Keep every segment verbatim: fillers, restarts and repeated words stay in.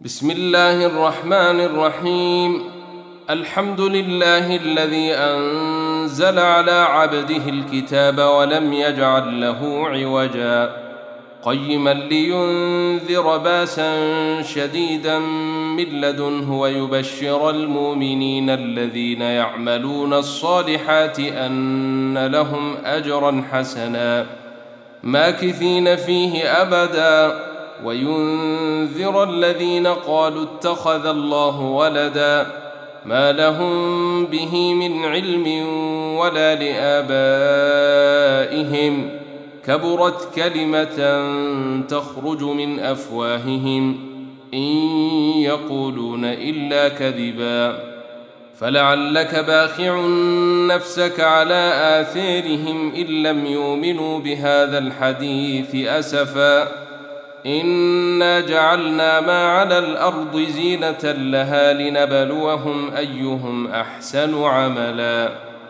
بسم الله الرحمن الرحيم. الحمد لله الذي أنزل على عبده الكتاب ولم يجعل له عوجا قيما لينذر باسا شديدا من لدنه ويبشر المؤمنين الذين يعملون الصالحات أن لهم أجرا حسنا ماكثين فيه أبدا وينذر الذين قالوا اتخذ الله ولدا ما لهم به من علم ولا لآبائهم كبرت كلمة تخرج من أفواههم إن يقولون إلا كذبا فلعلك باخع نفسك على آثارهم إن لم يؤمنوا بهذا الحديث أسفا إنا جعلنا ما على الأرض زينة لها لنبلوهم أيهم أحسن عملا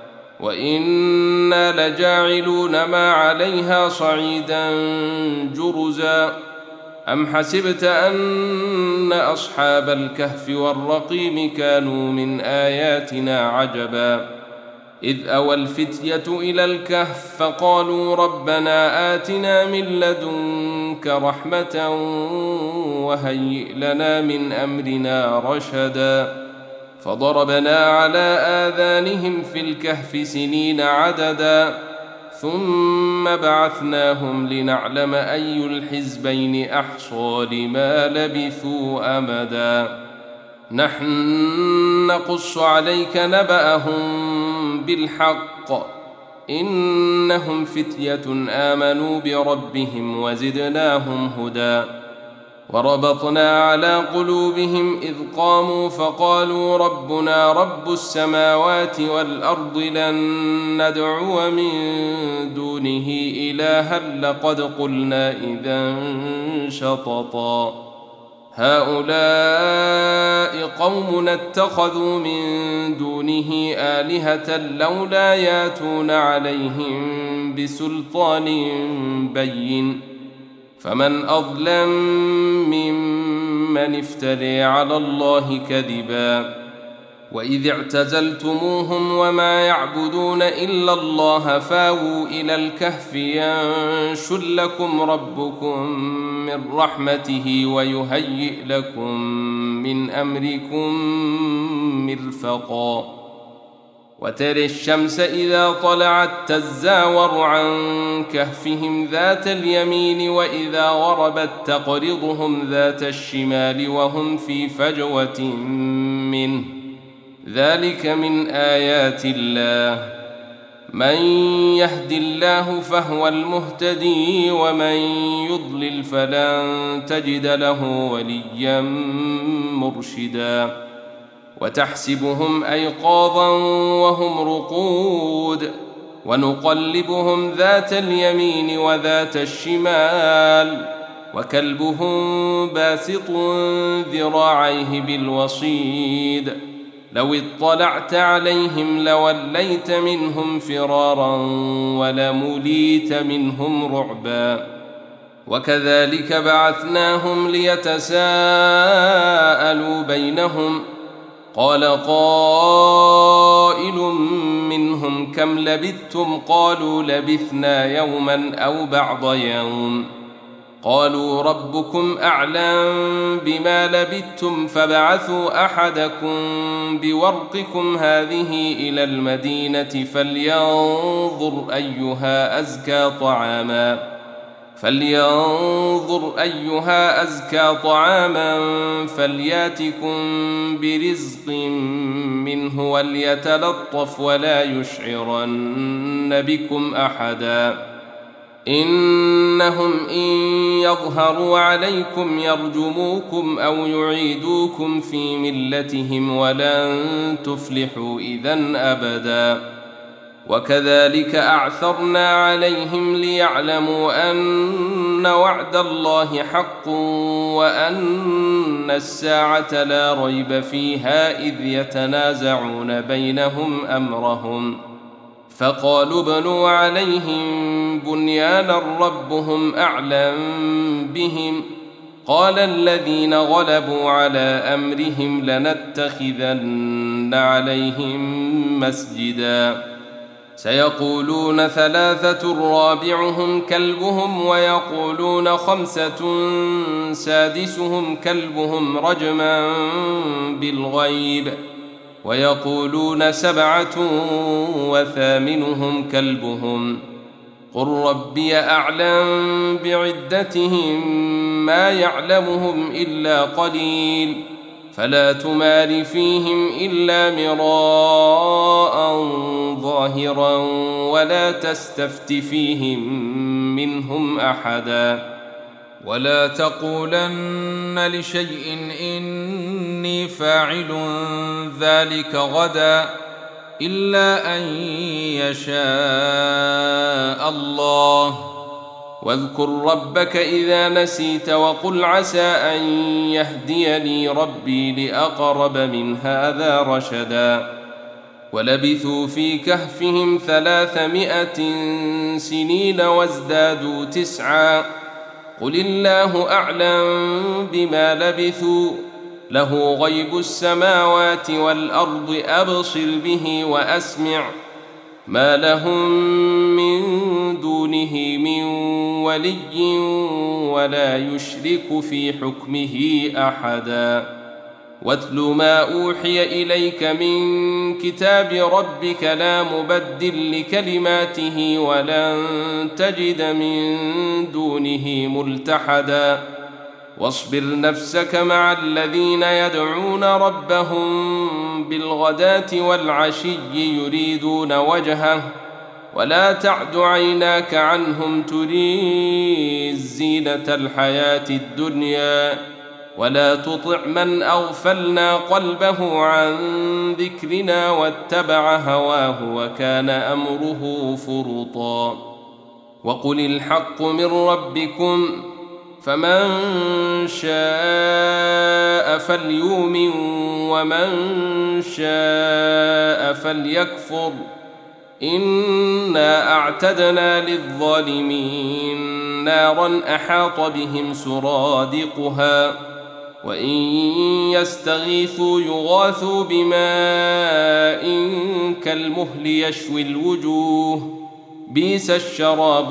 وإنا لجاعلون ما عليها صعيدا جرزا أم حسبت أن أصحاب الكهف والرقيم كانوا من آياتنا عجبا إذ أوى الفتية إلى الكهف فقالوا ربنا آتنا من لدنك رحمة وهيئ لنا من أمرنا رشدا فضربنا على آذانهم في الكهف سنين عددا ثم بعثناهم لنعلم أي الحزبين أحصى لما لبثوا أمدا نحن نقص عليك نبأهم بالحق إنهم فتية آمنوا بربهم وزدناهم هدى وربطنا على قلوبهم إذ قاموا فقالوا ربنا رب السماوات والأرض لن ندعو من دونه إلها لقد قلنا إذا شططا هؤلاء قوم اتخذوا من دونه آلهة لولا ياتون عليهم بسلطان بين فمن أظلم ممن افتري على الله كذبا وإذ اعتزلتموهم وما يعبدون إلا الله فاووا إلى الكهف ينشر لكم ربكم من رحمته ويهيئ لكم من أمركم مرفقا وترى الشمس إذا طلعت تزاور عن كهفهم ذات اليمين وإذا غربت تقرضهم ذات الشمال وهم في فجوة منه ذلك من آيات الله من يهد الله فهو المهتدي ومن يضلل فلن تجد له وليا مرشدا وتحسبهم أيقاظا وهم رقود ونقلبهم ذات اليمين وذات الشمال وكلبهم باسط ذراعيه بالوصيد لو اطلعت عليهم لوليت منهم فرارا ولمليت منهم رعبا وكذلك بعثناهم ليتساءلوا بينهم قال قائل منهم كم لبثتم قالوا لبثنا يوما أو بعض يوم قالوا ربكم أعلم بما لبثتم فابعثوا أحدكم بورقكم هذه إلى المدينة فلينظر أيها أزكى طعاما فلينظر أيها أزكى طعاما فلياتكم برزق منه وليتلطف ولا يشعرن بكم أحدا إنهم إن يظهروا عليكم يرجموكم أو يعيدوكم في ملتهم ولن تفلحوا إذن أبدا وكذلك أعثرنا عليهم ليعلموا أن وعد الله حق وأن الساعة لا ريب فيها إذ يتنازعون بينهم أمرهم فقالوا ابنوا عليهم بنيانا ربهم أعلم بهم قال الذين غلبوا على أمرهم لنتخذن عليهم مسجدا سيقولون ثلاثة رابعهم كلبهم ويقولون خمسة سادسهم كلبهم رجما بالغيب ويقولون سبعة وثامنهم كلبهم قل ربي أعلم بعدتهم ما يعلمهم إلا قليل فلا تمار فيهم إلا مراء ظاهرا ولا تستفت فيهم منهم أحدا ولا تقولن لشيء إني فاعل ذلك غدا إلا أن يشاء الله واذكر ربك إذا نسيت وقل عسى أن يهديني ربي لأقرب من هذا رشدا ولبثوا في كهفهم ثلاثمائة سنين وازدادوا تسعا قل الله أعلم بما لبثوا له غيب السماوات والأرض أبصر به وأسمع ما لهم من دونه من ولي ولا يشرك في حكمه أحدا واتل ما أوحي إليك من كتاب ربك لا مبدل لكلماته ولن تجد من دونه ملتحدا واصبر نفسك مع الذين يدعون ربهم بالغداة والعشي يريدون وجهه ولا تعد عيناك عنهم تريد زينة الحياة الدنيا ولا تطع من أغفلنا قلبه عن ذكرنا واتبع هواه وكان أمره فرطا وقل الحق من ربكم فمن شاء فليؤمن ومن شاء فليكفر إنا أعتدنا للظالمين نارا أحاط بهم سرادقها وإن يستغيثوا يغاثوا بماء كالمهل يشوي الوجوه بئس الشراب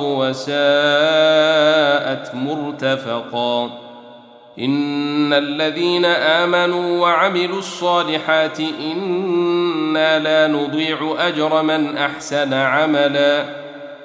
وساءت مرتفقا إن الذين آمنوا وعملوا الصالحات إنا لا نضيع أجر من أحسن عملا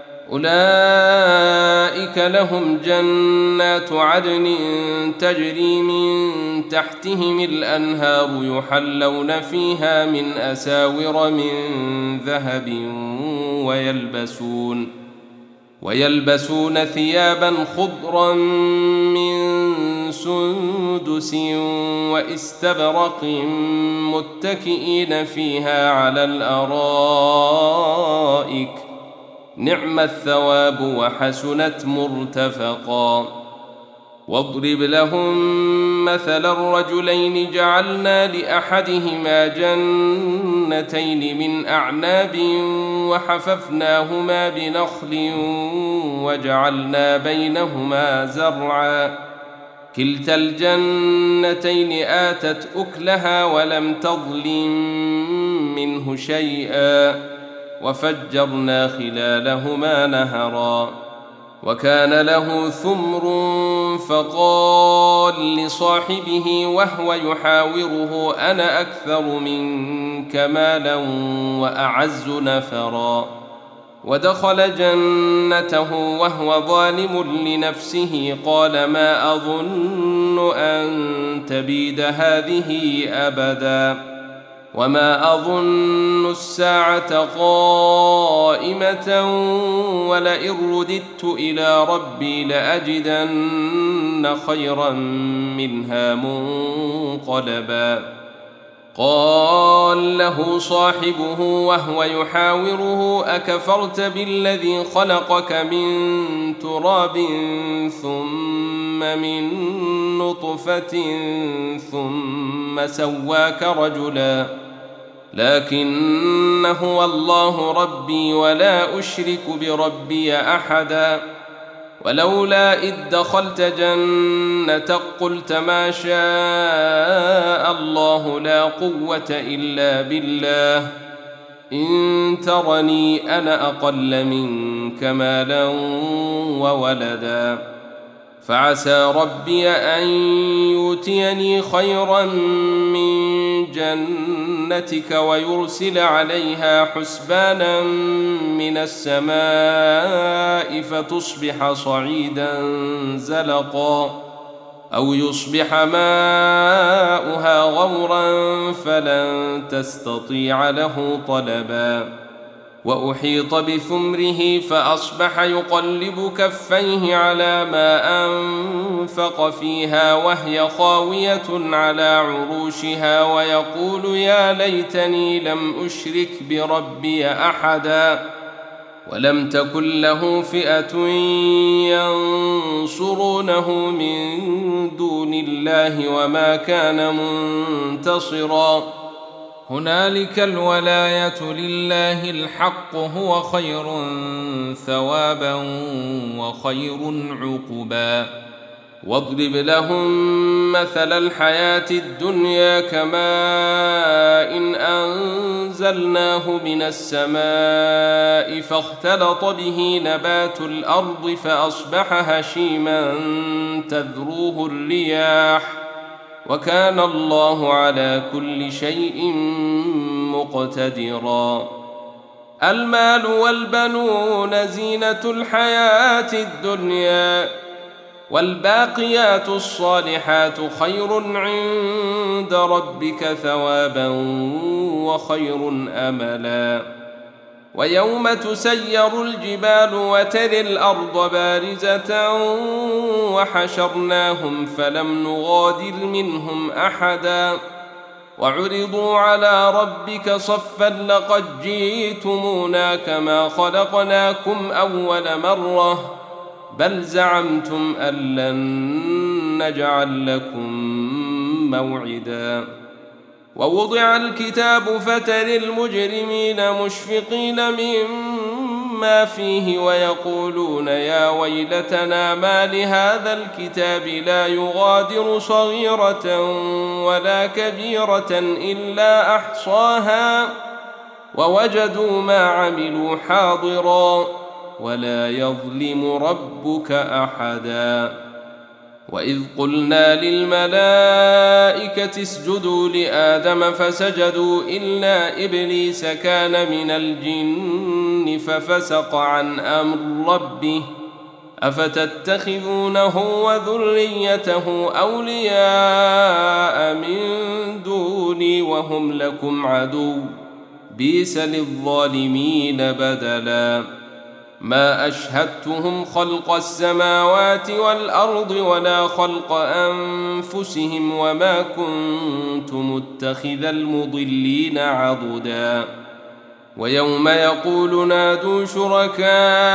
أولئك لهم جنات عدن تجري من تحتهم الأنهار يحلون فيها من أساور من ذهب ويلبسون ويلبسون ثيابا خضرا من سندس واستبرق متكئين فيها على الأرائك نعم الثواب وحسنت مرتفقا واضرب لهم مثل الرجلين جعلنا لأحدهما جنتين من أعناب وحففناهما بنخل وجعلنا بينهما زرعا كلتا الجنتين آتت أكلها ولم تظلم منه شيئا وفجرنا خلالهما نهرا وكان له ثمر فقال لصاحبه وهو يحاوره أنا أكثر منك مالا وأعز نفرا ودخل جنته وهو ظالم لنفسه قال ما أظن أن تبيد هذه أبدا وما أظن الساعة قائمة ولئن رددت إلى ربي لأجدن خيرا منها منقلبا قال له صاحبه وهو يحاوره أكفرت بالذي خلقك من تراب ثم من نطفة ثم سواك رجلا لكن هو الله ربي ولا أشرك بربي أحدا ولولا إذ دخلت جنتك قلت ما شاء الله لا قوة إلا بالله إن ترني أنا أقل منك مالا وولدا فعسى ربي أن يؤتيني خيرا من جنتك ويرسل عليها حسبانا من السماء فتصبح صعيدا زلقا أو يصبح ماؤها غورا فلن تستطيع له طلبا وأحيط بثمره فأصبح يقلب كفيه على ما أنفق فيها وهي خاوية على عروشها ويقول يا ليتني لم أشرك بربي أحدا ولم تكن له فئة ينصرونه من دون الله وما كان منتصرا هنالك الولاية لله الحق هو خير ثوابا وخير عقبا واضرب لهم مثل الحياة الدنيا كماء إن أنزلناه من السماء فاختلط به نبات الأرض فأصبح هشيما تذروه الرياح وكان الله على كل شيء مقتدرا المال والبنون زينة الحياة الدنيا والباقيات الصالحات خير عند ربك ثوابا وخير أملا ويوم تسير الجبال وترى الأرض بارزة وحشرناهم فلم نغادر منهم أحدا وعرضوا على ربك صفا لقد جئتمونا كما خلقناكم أول مرة بل زعمتم أن لن نجعل لكم موعدا ووضع الكتاب فترى المجرمين مشفقين مما فيه ويقولون يا ويلتنا ما لهذا الكتاب لا يغادر صغيرة ولا كبيرة إلا أحصاها ووجدوا ما عملوا حاضرا ولا يظلم ربك أحدا وإذ قلنا للملائكة اسجدوا لآدم فسجدوا إلا إبليس كان من الجن ففسق عن أمر ربه أفتتخذونه وذريته أولياء من دوني وهم لكم عدو بئس للظالمين بدلا ما أشهدتهم خلق السماوات والأرض ولا خلق أنفسهم وما كنت متخذ المضلين عضدا ويوم يقول نادوا شركائي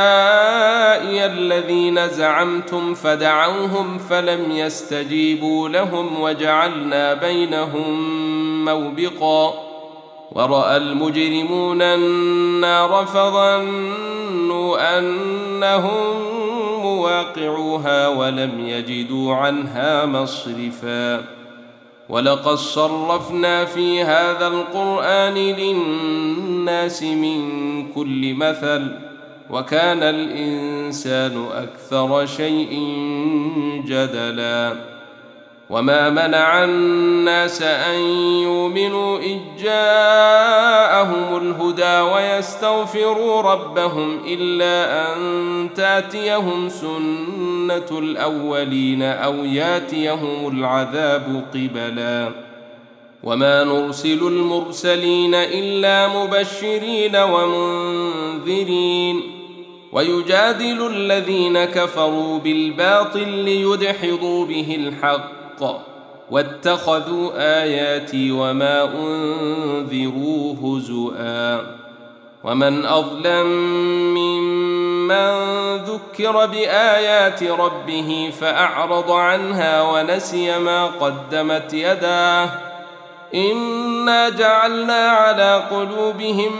الذين زعمتم فدعوهم فلم يستجيبوا لهم وجعلنا بينهم موبقا ورأى المجرمون النار فظنوا أنهم مواقعوها ولم يجدوا عنها مصرفا ولقد صرفنا في هذا القرآن للناس من كل مثل وكان الإنسان أكثر شيء جدلا وما منع الناس أن يؤمنوا إذ جاءهم الهدى ويستغفروا ربهم إلا أن تأتيهم سنة الأولين أو يأتيهم العذاب قبلا وما نرسل المرسلين إلا مبشرين ومنذرين ويجادل الذين كفروا بالباطل ليدحضوا به الحق واتخذوا آياتي وما أنذروا هزؤا ومن أظلم ممن ذكر بآيات ربه فأعرض عنها ونسي ما قدمت يداه إنا جعلنا على قلوبهم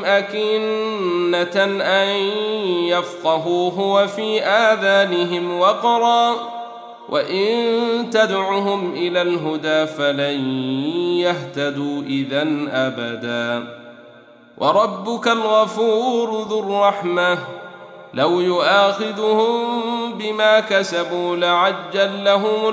أكنة أن يفقهوه وفي آذانهم وقرا وإن تدعهم إلى الهدى فلن يهتدوا إذن أبدا وربك الغفور ذو الرحمة لو يؤاخذهم بما كسبوا لعجل لهم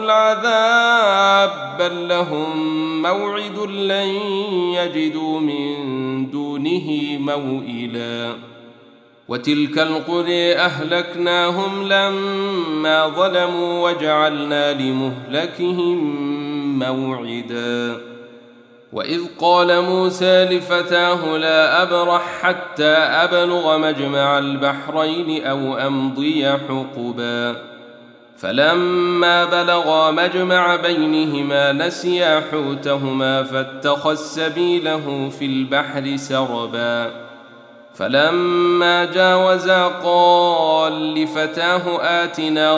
العذاب بل لهم موعد لن يجدوا من دونه موئلا وتلك القرى أهلكناهم لما ظلموا وجعلنا لمهلكهم موعدا وإذ قال موسى لفتاه لا أبرح حتى أبلغ مجمع البحرين أو أمضي حقبا فلما بلغا مجمع بينهما نسيا حوتهما فاتخذ سبيله في البحر سربا فلما جاوزا قال لفتاه آتنا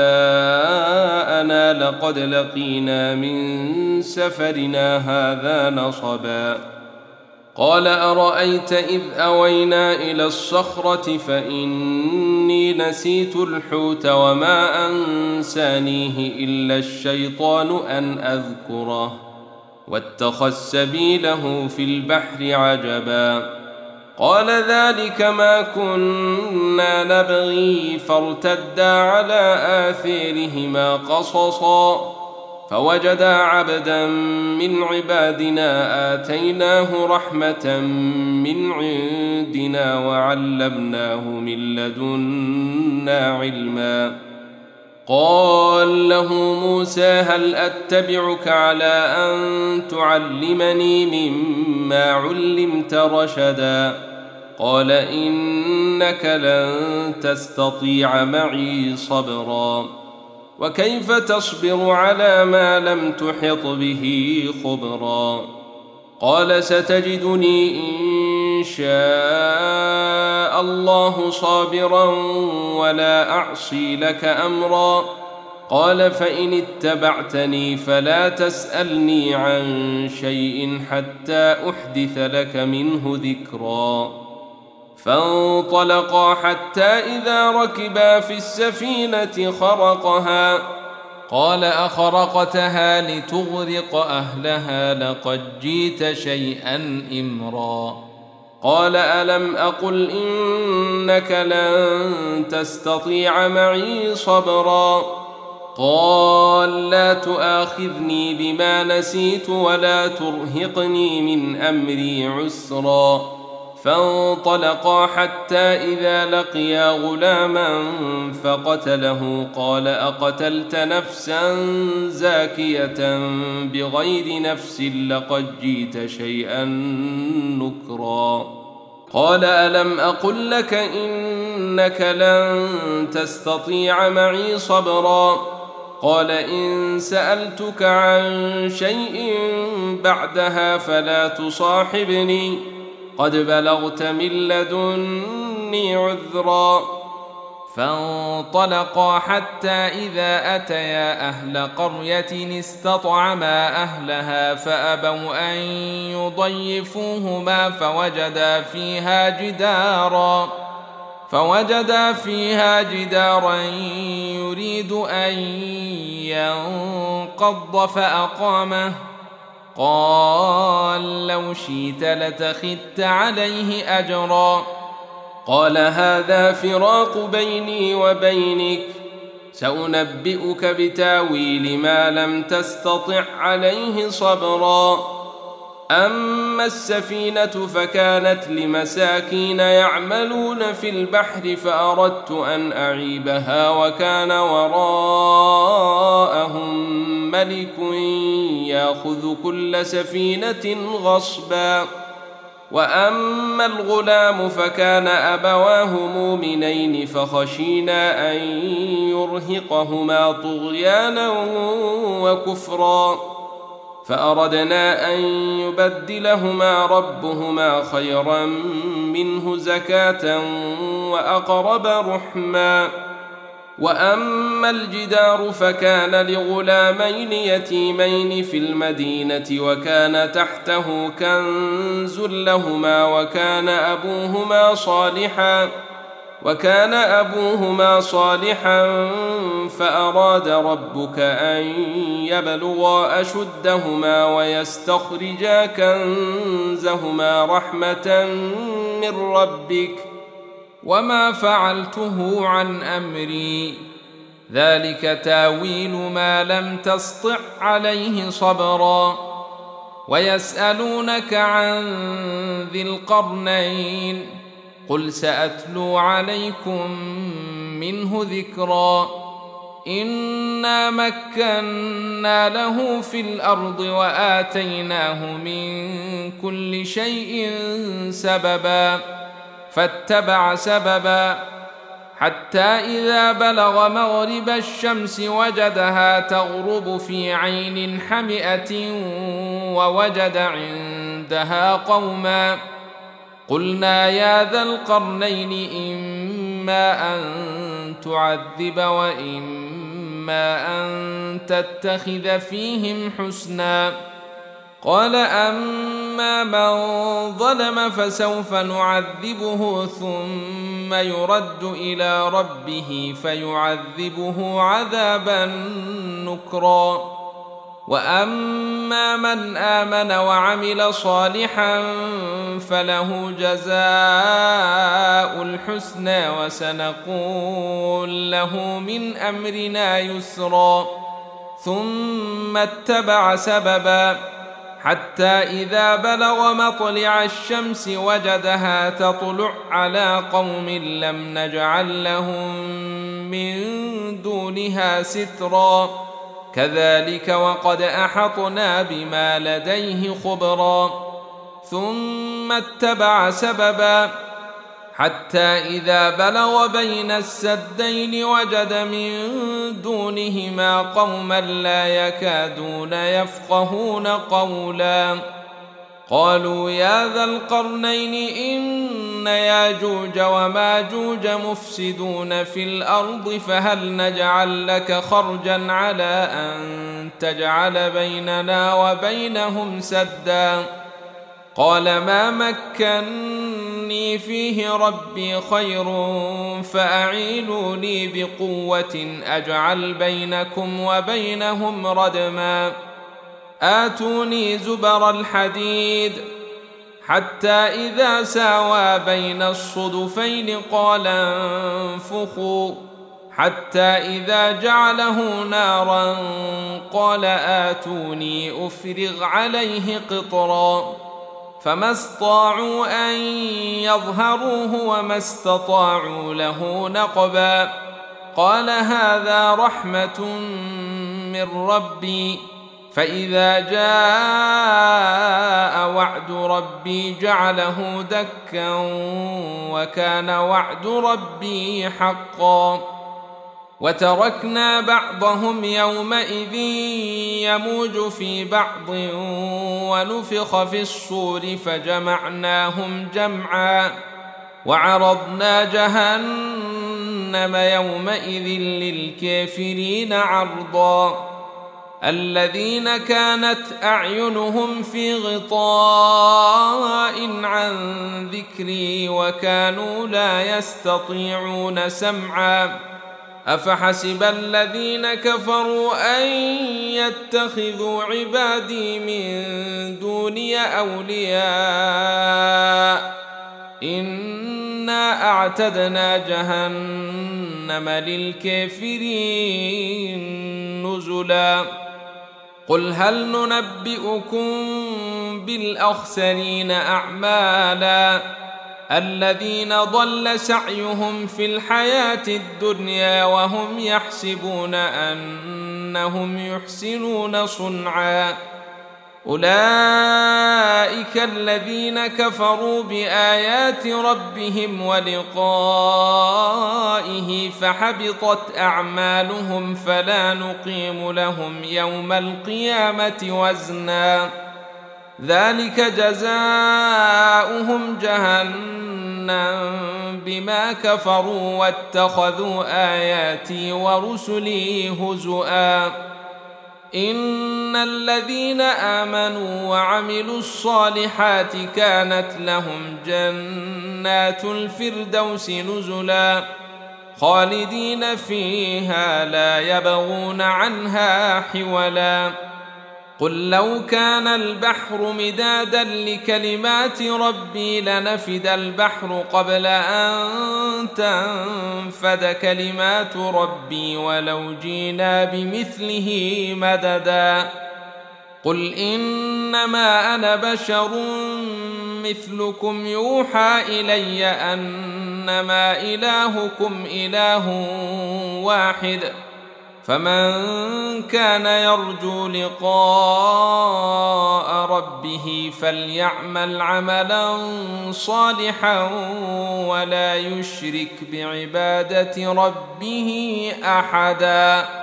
غداءنا لقد لقينا من سفرنا هذا نصبا قال أرأيت إذ أوينا إلى الصخرة فإني نسيت الحوت وما أنسانيه إلا الشيطان أن أذكره واتخذ سبيله في البحر عجبا قال ذلك ما كنا نبغي فارتدا على آثارهما قصصا فوجدا عبدا من عبادنا آتيناه رحمة من عندنا وعلمناه من لدنا علما قال له موسى هل أتبعك على أن تعلمني مما علمت رشدا قال إنك لن تستطيع معي صبرا وكيف تصبر على ما لم تحط به خبرا قال ستجدني إن شاء الله صابرا ولا أعصي لك أمرا قال فإن اتبعتني فلا تسألني عن شيء حتى أحدث لك منه ذكرا فانطلقا حتى إذا ركبا في السفينة خرقها قال أخرقتها لتغرق أهلها لقد جئت شيئا إمرا قال ألم أقل إنك لن تستطيع معي صبرا قال لا تؤاخذني بما نسيت ولا ترهقني من أمري عسرا فانطلقا حتى إذا لقيا غلاما فقتله قال أقتلت نفسا زاكية بغير نفس لقد جئت شيئا نكرا قال ألم أقل لك إنك لن تستطيع معي صبرا قال إن سألتك عن شيء بعدها فلا تصاحبني قد بلغت من لدني عذرا فانطلقا حتى إذا أتيا أهل قرية استطعما أهلها فأبوا أن يضيفوهما فوجدا فيها جدارا فوجدا فيها جدارا يريد أن ينقض فأقامه قال لو شئت لتخذت عليه أجرا قال هذا فراق بيني وبينك سأنبئك بتاويل ما لم تستطع عليه صبرا أما السفينة فكانت لمساكين يعملون في البحر فأردت أن أعيبها وكان وراءهم ملك يأخذ كل سفينة غصبا وأما الغلام فكان أبواه مؤمنين فخشينا أن يرهقهما طغيانا وكفرا فأردنا أن يبدلهما ربهما خيرا منه زكاة وأقرب رحما وأما الجدار فكان لغلامين يتيمين في المدينة وكان تحته كنز لهما وكان أبوهما صالحا وكان أبوهما صالحا فأراد ربك أن يبلغا أشدهما ويستخرجا كنزهما رحمة من ربك وما فعلته عن أمري ذلك تاويل ما لم تسطع عليه صبرا. ويسألونك عن ذي القرنين قل سأتلو عليكم منه ذكرا. إنا مكنا له في الأرض وآتيناه من كل شيء سببا فاتبع سببا حتى إذا بلغ مغرب الشمس وجدها تغرب في عين حمئة ووجد عندها قوما قلنا يا ذا القرنين إما أن تعذب وإما أن تتخذ فيهم حسنا. قال أما من ظلم فسوف نعذبه ثم يرد إلى ربه فيعذبه عذابا نكرا. وأما من آمن وعمل صالحا فله جزاء الحسنى وسنقول له من أمرنا يسرا. ثم اتبع سببا حتى إذا بلغ مطلع الشمس وجدها تطلع على قوم لم نجعل لهم من دونها سترا كذلك وقد أحطنا بما لديه خبرا. ثم اتبع سببا حتى إذا بلغ بين السدين وجد من دونهما قوما لا يكادون يفقهون قولا قالوا يا ذا القرنين إن ياجوج وماجوج مفسدون في الأرض فهل نجعل لك خرجا على أن تجعل بيننا وبينهم سدا. قال ما مكني فيه ربي خير فأعينوني بقوة أجعل بينكم وبينهم ردما. آتوني زبر الحديد حتى إذا ساوى بين الصدفين قال انفخوا حتى إذا جعله نارا قال آتوني أفرغ عليه قطرا فما استطاعوا أن يظهروه وما استطاعوا له نقبا. قال هذا رحمة من ربي فإذا جاء وعد ربي جعله دكا وكان وعد ربي حقا. وتركنا بعضهم يومئذ يموج في بعض ونفخ في الصور فجمعناهم جمعا وعرضنا جهنم يومئذ للكافرين عرضا. الذين كانت أعينهم في غطاء عن ذكري وكانوا لا يستطيعون سمعا أفحسب الذين كفروا أن يتخذوا عبادي من دوني أولياء إنا أعتدنا جهنم للكافرين نزلا. قل هل ننبئكم بالأخسرين أعمالا الذين ضل سعيهم في الحياة الدنيا وهم يحسبون أنهم يحسنون صنعا أولئك الذين كفروا بآيات ربهم ولقائه فحبطت أعمالهم فلا نقيم لهم يوم القيامة وزنا ذلك جزاؤهم جهنم بما كفروا واتخذوا آياتي ورسلي هزؤا إن الذين آمنوا وعملوا الصالحات كانت لهم جنات الفردوس نزلا خالدين فيها لا يبغون عنها حولا قل لو كان البحر مدادا لكلمات ربي لنفد البحر قبل أن تنفد كلمات ربي ولو جينا بمثله مددا قل إنما أنا بشر مثلكم يوحى إلي أنما إلهكم إله واحد فمن كان يرجو لقاء ربه فليعمل عملا صالحا ولا يشرك بعبادة ربه أحدا.